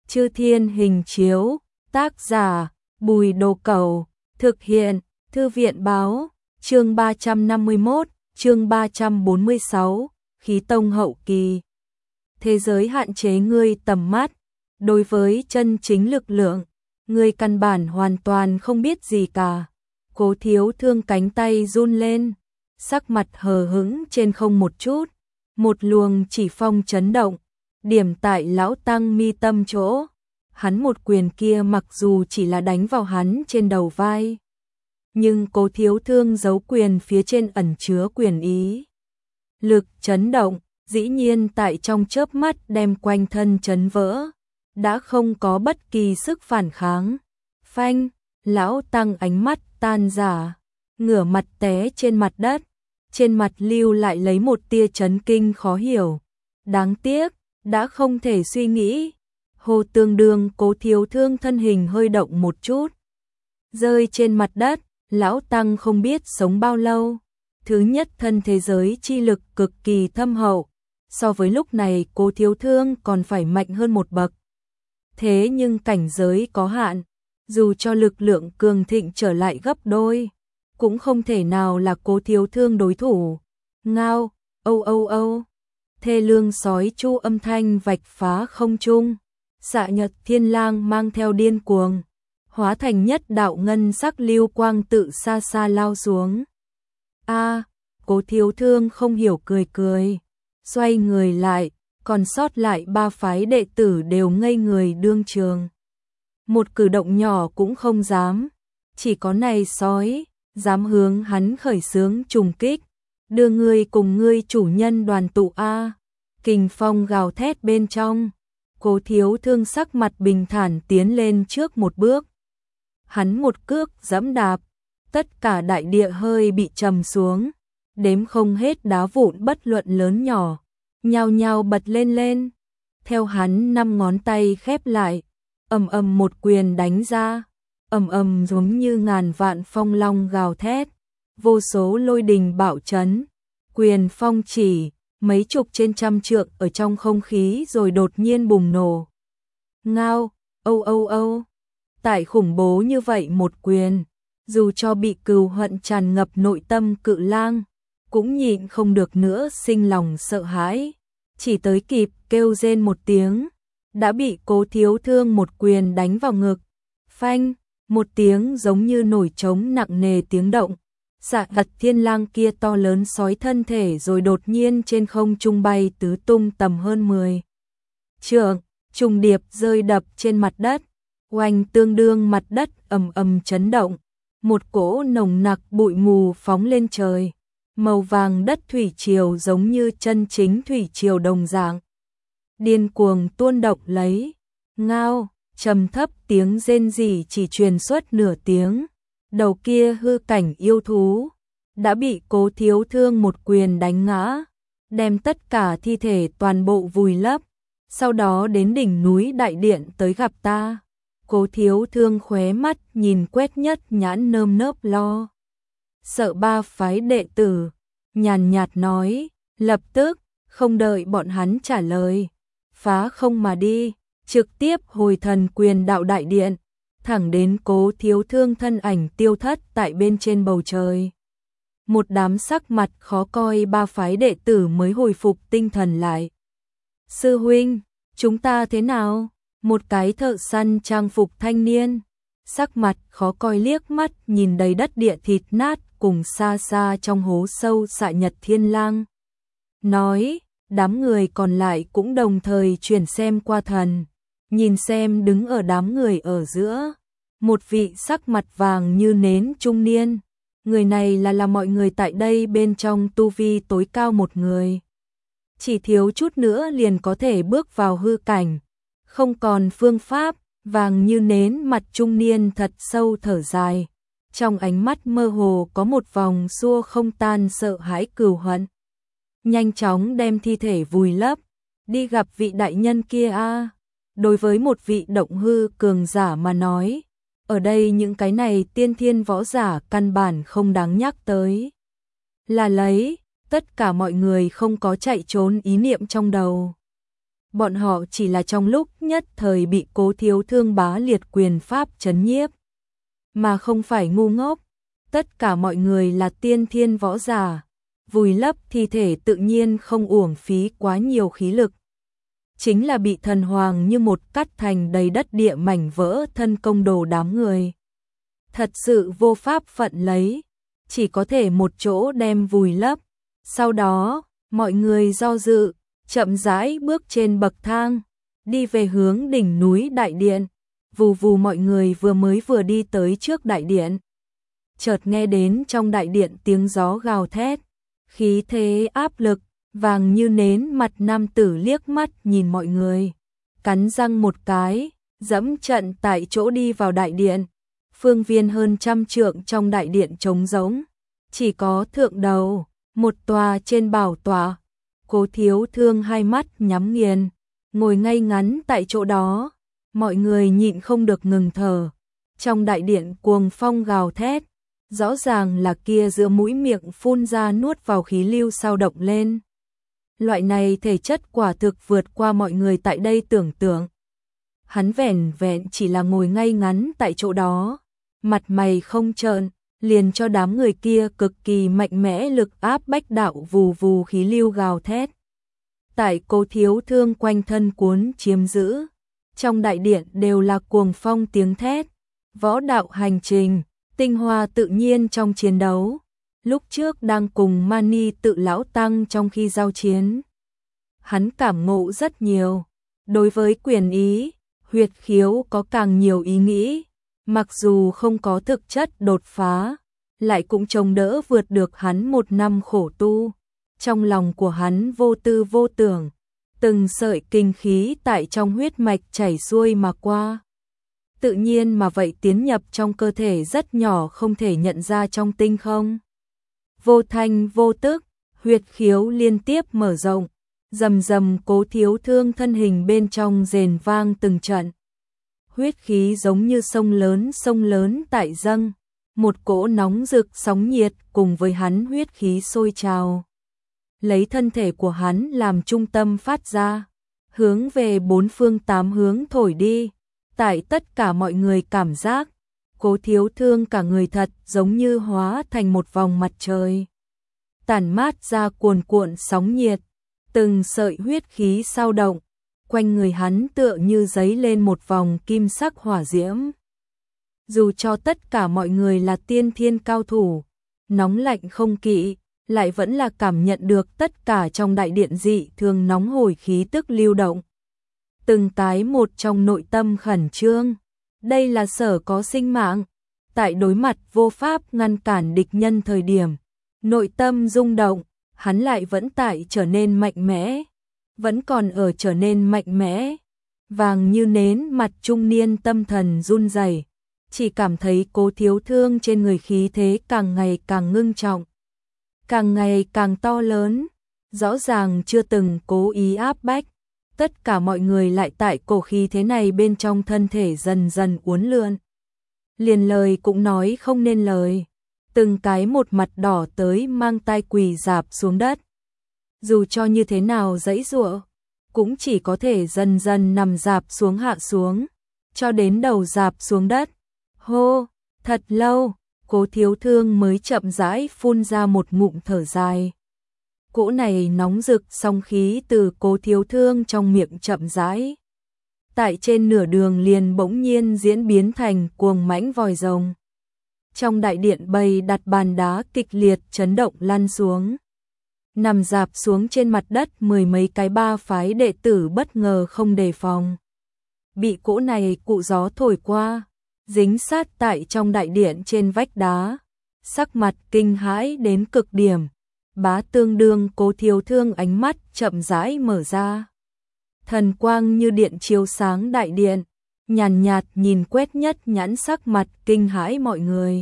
Chư Thiên Hình Chiếu, tác giả Bùi Đồ Cẩu, thực hiện Thư viện báo, chương 351, chương 346, khí tông hậu kỳ. Thế giới hạn chế ngươi tầm mắt, đối với chân chính lực lượng, ngươi căn bản hoàn toàn không biết gì cả. Cố Thiếu Thương cánh tay run lên, sắc mặt hờ hững trên không một chút, một luồng chỉ phong chấn động, điểm tại lão tăng mi tâm chỗ. Hắn một quyền kia mặc dù chỉ là đánh vào hắn trên đầu vai, nhưng Cố Thiếu Thương giấu quyền phía trên ẩn chứa quyền ý. Lực chấn động, dĩ nhiên tại trong chớp mắt đem quanh thân chấn vỡ, đã không có bất kỳ sức phản kháng. Phanh, lão tăng ánh mắt tan rã, ngửa mặt té trên mặt đất, trên mặt lưu lại lấy một tia chấn kinh khó hiểu. Đáng tiếc, đã không thể suy nghĩ. Hồ tương đương Cố Thiếu Thương thân hình hơi động một chút, rơi trên mặt đất. Lão tăng không biết sống bao lâu. Thứ nhất, thân thế giới chi lực cực kỳ thâm hậu, so với lúc này Cố Thiếu Thương còn phải mạnh hơn một bậc. Thế nhưng cảnh giới có hạn, dù cho lực lượng cường thịnh trở lại gấp đôi, cũng không thể nào là Cố Thiếu Thương đối thủ. Ngao, âu âu âu, thê lương sói chu âm thanh vạch phá không trung. Xạ Nhật Thiên Lang mang theo điên cuồng, hóa thành nhất đạo ngân sắc lưu quang tự xa xa lao xuống. A, Cố Thiếu Thương không hiểu cười cười, xoay người lại, còn sót lại ba phái đệ tử đều ngây người đương trường. Một cử động nhỏ cũng không dám, chỉ có này sói dám hướng hắn khởi xướng trùng kích, đưa ngươi cùng ngươi chủ nhân đoàn tụ a. Kình phong gào thét bên trong, Cố Thiếu Thương sắc mặt bình thản tiến lên trước một bước. Hắn một cước giẫm đạp, tất cả đại địa hơi bị trầm xuống, đếm không hết đá vụn bất luận lớn nhỏ, nhao nhao bật lên lên. Theo hắn năm ngón tay khép lại, ầm ầm một quyền đánh ra, ầm ầm giống như ngàn vạn phong long gào thét, vô số lôi đình bạo chấn, quyền phong chỉ mấy chục trên trăm trượng ở trong không khí rồi đột nhiên bùng nổ. Ngao, âu âu âu, tại khủng bố như vậy một quyền, dù cho bị cừu hận tràn ngập nội tâm Cự Lang, cũng nhịn không được nữa sinh lòng sợ hãi, chỉ tới kịp kêu rên một tiếng, đã bị Cố Thiếu Thương một quyền đánh vào ngực. Phanh, một tiếng giống như nổi trống nặng nề tiếng động. Xạ Nhật Thiên Lang kia to lớn sói thân thể rồi đột nhiên trên không trung bay tứ tung tầm hơn 10 trượng, trùng điệp rơi đập trên mặt đất, oanh tương đương mặt đất ầm ầm chấn động, một cỗ nồng nặc bụi mù phóng lên trời, màu vàng đất thủy triều giống như chân chính thủy triều đồng dạng, điên cuồng tuôn động lấy. Ngao, trầm thấp tiếng rên rỉ chỉ truyền xuất nửa tiếng. Đầu kia hư cảnh yêu thú đã bị Cố Thiếu Thương một quyền đánh ngã, đem tất cả thi thể toàn bộ vùi lấp, sau đó đến đỉnh núi đại điện tới gặp ta. Cố Thiếu Thương khóe mắt nhìn quét nhất nhãn nơm nớp lo sợ ba phái đệ tử, nhàn nhạt nói, lập tức, không đợi bọn hắn trả lời, phá không mà đi, trực tiếp hồi thần quyền đạo đại điện, thẳng đến Cố Thiếu Thương thân ảnh tiêu thất tại bên trên bầu trời. Một đám sắc mặt khó coi ba phái đệ tử mới hồi phục tinh thần lại. Sư huynh, chúng ta thế nào? Một cái thợ săn trang phục thanh niên, sắc mặt khó coi liếc mắt nhìn đầy đất địa thịt nát cùng xa xa trong hố sâu Xạ Nhật Thiên Lang. Nói, đám người còn lại cũng đồng thời chuyển xem qua thần, nhìn xem đứng ở đám người ở giữa, một vị sắc mặt vàng như nến trung niên. Người này là mọi người tại đây bên trong tu vi tối cao một người. Chỉ thiếu chút nữa liền có thể bước vào hư cảnh, không còn phương pháp. Vàng như nến mặt trung niên thật sâu thở dài, trong ánh mắt mơ hồ có một vòng xua không tan sợ hãi cừu hận. Nhanh chóng đem thi thể vùi lấp, đi gặp vị đại nhân kia a. Đối với một vị động hư cường giả mà nói, ở đây những cái này tiên thiên võ giả căn bản không đáng nhắc tới. Là lấy, tất cả mọi người không có chạy trốn ý niệm trong đầu. bọn họ chỉ là trong lúc nhất thời bị Cố Thiếu Thương bá liệt quyền pháp trấn nhiếp, mà không phải ngu ngốc. Tất cả mọi người là tiên thiên võ giả, vùi lấp thi thể tự nhiên không uổng phí quá nhiều khí lực. Chính là bị thần hoàng như một cắt thành đầy đất địa mảnh vỡ thân công đồ đám người. Thật sự vô pháp phận lấy, chỉ có thể một chỗ đem vùi lấp. Sau đó, mọi người do dự, chậm rãi bước trên bậc thang, đi về hướng đỉnh núi đại điện. Vù vù mọi người vừa đi tới trước đại điện. Chợt nghe đến trong đại điện tiếng gió gào thét, khí thế áp lực, vàng như nến. Mặt nam tử liếc mắt nhìn mọi người, cắn răng một cái, dẫm trận tại chỗ đi vào đại điện. Phương viên hơn 100 trượng trong đại điện trống rỗng, chỉ có thượng đầu, một tòa trên bảo tọa. Cố Thiếu Thương hai mắt nhắm nghiền, ngồi ngay ngắn tại chỗ đó. Mọi người nhịn không được ngừng thở. Trong đại điện cuồng phong gào thét, rõ ràng là kia giữa mũi miệng phun ra nuốt vào khí lưu sao động lên. Loại này thể chất quả thực vượt qua mọi người tại đây tưởng tượng. Hắn vẻn vẹn chỉ là ngồi ngay ngắn tại chỗ đó, mặt mày không trợn, liền cho đám người kia cực kỳ mạnh mẽ lực áp bách đạo vù vù khí lưu gào thét. Tại Cố Thiếu Thương quanh thân cuốn chiếm giữ, trong đại điện đều là cuồng phong tiếng thét. Võ đạo hành trình, tinh hoa tự nhiên trong chiến đấu. Lúc trước đang cùng Mani Tự lão tăng trong khi giao chiến, hắn cảm ngộ rất nhiều. Đối với quyền ý, huyệt khiếu có càng nhiều ý nghĩ, mặc dù không có thực chất đột phá, lại cũng chống đỡ vượt được hắn 1 năm khổ tu. Trong lòng của hắn vô tư vô tưởng, từng sợi kinh khí tại trong huyết mạch chảy xuôi mà qua. Tự nhiên mà vậy tiến nhập trong cơ thể rất nhỏ, không thể nhận ra trong tinh không. Vô thanh vô tức, huyệt khiếu liên tiếp mở rộng, rầm rầm. Cố Thiếu Thương thân hình bên trong rền vang từng trận. Huyết khí giống như sông lớn tại dâng, một cỗ nóng rực sóng nhiệt cùng với hắn huyết khí sôi trào. Lấy thân thể của hắn làm trung tâm phát ra, hướng về 4 phương 8 hướng thổi đi. Tại tất cả mọi người cảm giác, Cố Thiếu Thương cả người thật giống như hóa thành một vòng mặt trời, tản mát ra cuồn cuộn sóng nhiệt, từng sợi huyết khí sao động, quanh người hắn tựa như giấy lên một vòng kim sắc hỏa diễm. Dù cho tất cả mọi người là tiên thiên cao thủ, nóng lạnh không kỵ, lại vẫn là cảm nhận được tất cả trong đại điện dị thường nóng hổi khí tức lưu động. Từng cái một trong nội tâm khẩn trương, đây là sở có sinh mạng. Tại đối mặt vô pháp ngăn cản địch nhân thời điểm, nội tâm rung động, hắn lại vẫn tại trở nên mạnh mẽ, vẫn còn ở trở nên mạnh mẽ. Vàng như nến mặt trung niên tâm thần run rẩy, chỉ cảm thấy Cố Thiếu Thương trên người khí thế càng ngày càng ngưng trọng, càng ngày càng to lớn, rõ ràng chưa từng cố ý áp bách. Tất cả mọi người lại tại cổ khí thế này bên trong thân thể dần dần uốn lượn. Liền lời cũng nói không nên lời. Từng cái một mặt đỏ tới mang tai quỳ rạp xuống đất. Dù cho như thế nào giãy giụa, cũng chỉ có thể dần dần nằm rạp xuống hạ xuống, cho đến đầu rạp xuống đất. Hô, thật lâu, Cố Thiếu Thương mới chậm rãi phun ra một ngụm thở dài. Cỗ này nóng rực song khí từ Cố Thiếu Thương trong miệng chậm rãi. Tại trên nửa đường liền bỗng nhiên diễn biến thành cuồng mãnh vòi rồng. Trong đại điện bày đặt bàn đá kịch liệt chấn động lăn xuống. Nằm rạp xuống trên mặt đất 10 mấy cái 3 phái đệ tử bất ngờ không đề phòng. Bị cỗ này cụ gió thổi qua, dính sát tại trong đại điện trên vách đá. Sắc mặt kinh hãi đến cực điểm. Bá tương đương Cố Thiếu Thương ánh mắt chậm rãi mở ra. Thần quang như điện chiếu sáng đại điện, nhàn nhạt nhìn quét nhất nhãn sắc mặt kinh hãi mọi người.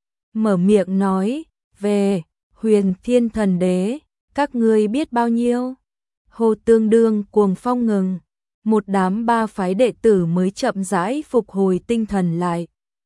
Mở miệng nói, về, Huyền Thiên Thần Đế, các ngươi biết bao nhiêu? Hồ tương đương cuồng phong ngừng, một đám 3 phái đệ tử mới chậm rãi phục hồi tinh thần lại.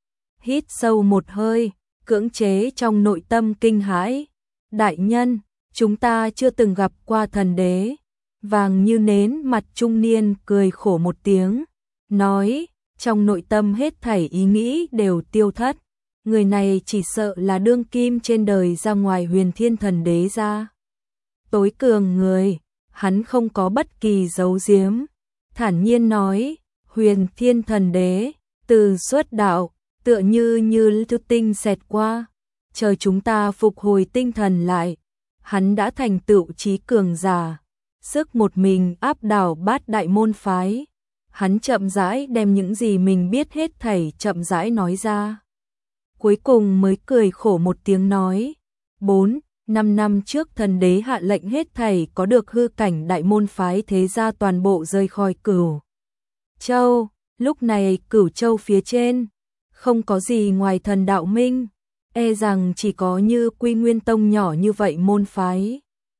Hít sâu một hơi, cưỡng chế trong nội tâm kinh hãi. Đại nhân, chúng ta chưa từng gặp qua thần đế. vàng như nến mặt trung niên cười khổ một tiếng, nói, trong nội tâm hết thảy ý nghĩ đều tiêu thất. Người này chỉ sợ là đương kim trên đời ra ngoài Huyền Thiên Thần Đế ra. Tối cường người, hắn không có bất kỳ giấu giếm, thản nhiên nói, Huyền Thiên Thần Đế, từ xuất đạo, tựa như lưu tinh xẹt qua, chờ chúng ta phục hồi tinh thần lại, hắn đã thành tựu trí cường giả, sức một mình áp đảo bát đại môn phái. Hắn chậm rãi đem những gì mình biết hết thảy chậm rãi nói ra. Cuối cùng mới cười khổ một tiếng nói, 4-5 năm trước thần đế hạ lệnh hết thảy có được hư cảnh đại môn phái thế gia toàn bộ rời khỏi Cửu Châu, lúc này Cửu Châu phía trên, không có gì ngoài thần đạo minh, e rằng chỉ có như Quy Nguyên Tông nhỏ như vậy môn phái.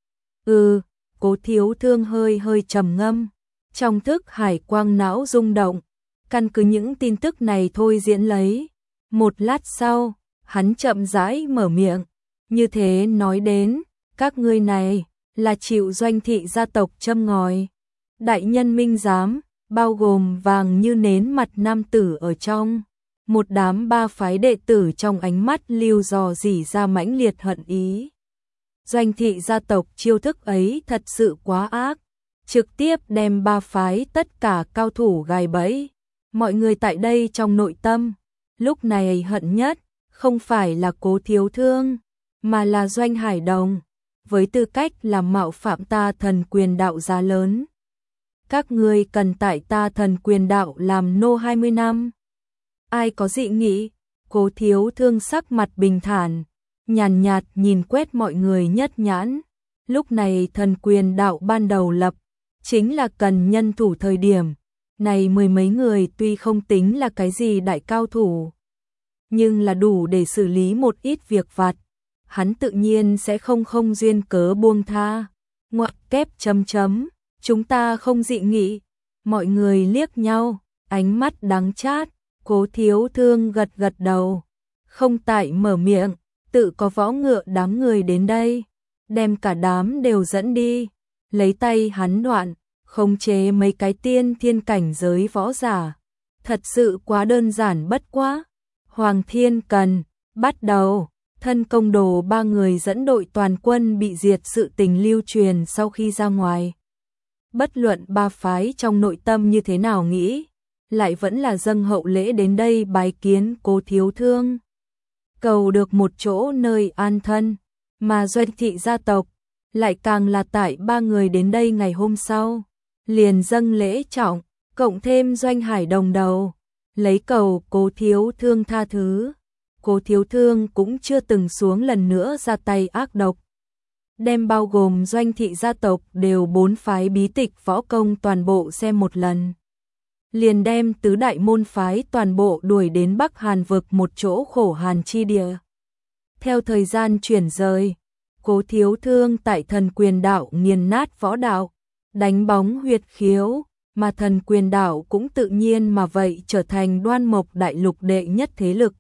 Cố Thiếu Thương hơi trầm ngâm, trong thức hải quang não rung động, căn cứ những tin tức này thôi diễn lấy. Một lát sau, hắn chậm rãi mở miệng, như thế nói đến, các ngươi này là chịu Doanh thị gia tộc châm ngòi. Đại nhân minh giám, bao gồm vàng như nến mặt nam tử ở trong, một đám ba phái đệ tử trong ánh mắt lưu dò dỉ ra mãnh liệt hận ý. Doanh thị gia tộc chiêu thức ấy thật sự quá ác, trực tiếp đem ba phái tất cả cao thủ gài bẫy. Mọi người tại đây trong nội tâm, lúc này hận nhất, không phải là Cố Thiếu Thương, mà là Doanh Hải Đồng, với tư cách làm mạo phạm ta Thần Quyền Đạo giá lớn. Các ngươi cần tại ta Thần Quyền Đạo làm nô 20 năm. Ai có dị nghị? Cố Thiếu Thương sắc mặt bình thản, nhàn nhạt nhìn quét mọi người nhất nhãn. Lúc này Thần Quyền Đạo ban đầu lập, chính là cần nhân thủ thời điểm. Này mười mấy người tuy không tính là cái gì đại cao thủ, nhưng là đủ để xử lý một ít việc vặt. Hắn tự nhiên sẽ không duyên cớ buông tha. Ngoặc kép chấm chấm, chúng ta không dị nghị. Mọi người liếc nhau, ánh mắt đắng chát. Cố Thiếu Thương gật gật đầu, không tại mở miệng, tự có võ ngựa đám người đến đây, đem cả đám đều dẫn đi. Lấy tay hắn đoạn, khống chế mấy cái tiên thiên cảnh giới võ giả, thật sự quá đơn giản bất quá. Hoàng Thiên Cần, bắt đầu, thân công đồ ba người dẫn đội toàn quân bị diệt sự tình lưu truyền sau khi ra ngoài. Bất luận ba phái trong nội tâm như thế nào nghĩ, lại vẫn là dâng hậu lễ đến đây bái kiến Cố Thiếu Thương, cầu được một chỗ nơi an thân, mà Doanh thị gia tộc lại càng là tại ba người đến đây ngày hôm sau, liền dâng lễ trọng, cộng thêm Doanh Hải Đồng đầu, lấy cầu Cố Thiếu Thương tha thứ. Cố Thiếu Thương cũng chưa từng xuống lần nữa ra tay ác độc, đem bao gồm Doanh thị gia tộc đều 4 phái bí tịch võ công toàn bộ xem một lần, liền đem tứ đại môn phái toàn bộ đuổi đến Bắc Hàn vực một chỗ khổ hàn chi địa. Theo thời gian chuyển rời, Cố Thiếu Thương tại Thần Quyền Đạo nghiền nát võ đạo, đánh bóng huyệt khiếu, mà Thần Quyền Đạo cũng tự nhiên mà vậy trở thành Đoan Mộc đại lục đệ nhất thế lực.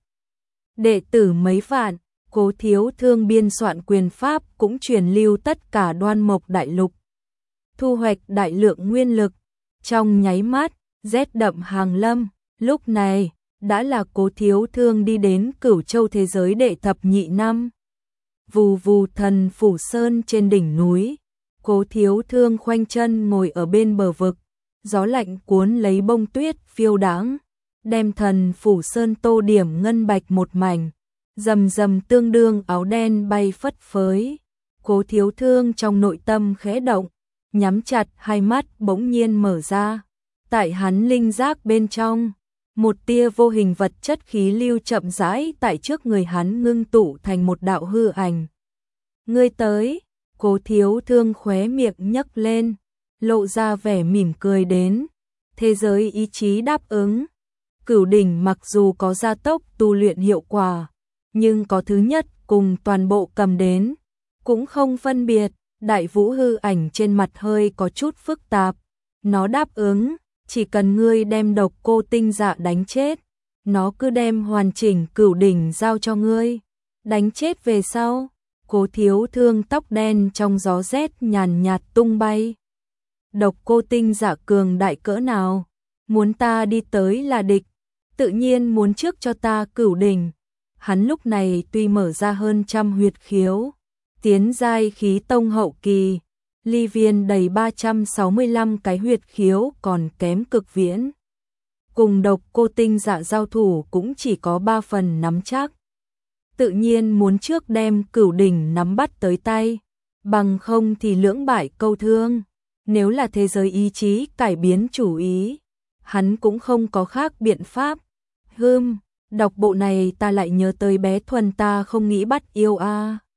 Đệ tử mấy vạn, Cố Thiếu Thương biên soạn quyền pháp cũng truyền lưu tất cả Đoan Mộc đại lục, thu hoạch đại lượng nguyên lực. Trong nháy mắt, rét đậm hàng lâm, lúc này đã là Cố Thiếu Thương đi đến Cửu Châu thế giới đệ thập nhị năm. Vù vù Thần Phủ Sơn trên đỉnh núi, Cố Thiếu Thương khoanh chân ngồi ở bên bờ vực, gió lạnh cuốn lấy bông tuyết phiêu đãng, đem Thần Phủ Sơn tô điểm ngân bạch một mảnh, rầm rầm tương đương áo đen bay phất phới. Cố Thiếu Thương trong nội tâm khẽ động, nhắm chặt hai mắt bỗng nhiên mở ra. Tại hắn linh giác bên trong, một tia vô hình vật chất khí lưu chậm rãi tại trước người hắn ngưng tụ thành một đạo hư ảnh. Ngươi tới, Cố Thiếu Thương khóe miệng nhấc lên, lộ ra vẻ mỉm cười đến. Thế giới ý chí đáp ứng. Cửu đỉnh mặc dù có gia tốc tu luyện hiệu quả, nhưng có thứ nhất cùng toàn bộ cầm đến, cũng không phân biệt. Đại vũ hư ảnh trên mặt hơi có chút phức tạp. Nó đáp ứng, chỉ cần ngươi đem Độc Cô Tinh Dạ đánh chết, nó cứ đem hoàn chỉnh cửu đỉnh giao cho ngươi. Đánh chết về sau, Cố Thiếu Thương tóc đen trong gió rét nhàn nhạt tung bay. Độc Cô Tinh Dạ cường đại cỡ nào, muốn ta đi tới là địch, tự nhiên muốn trước cho ta Cửu đỉnh. Hắn lúc này tuy mở ra hơn trăm huyệt khiếu, tiến giai khí tông hậu kỳ, ly viên đầy 365 cái huyệt khiếu còn kém cực viễn. Cùng Độc Cô Tinh Dạ giao thủ cũng chỉ có 3 phần nắm chắc. Tự nhiên muốn trước đem Cửu đỉnh nắm bắt tới tay, bằng không thì lưỡng bại câu thương. Nếu là thế giới ý chí cải biến chủ ý, hắn cũng không có khác biện pháp. Đọc bộ này ta lại nhớ tới bé Thuần ta không nghĩ bắt yêu a.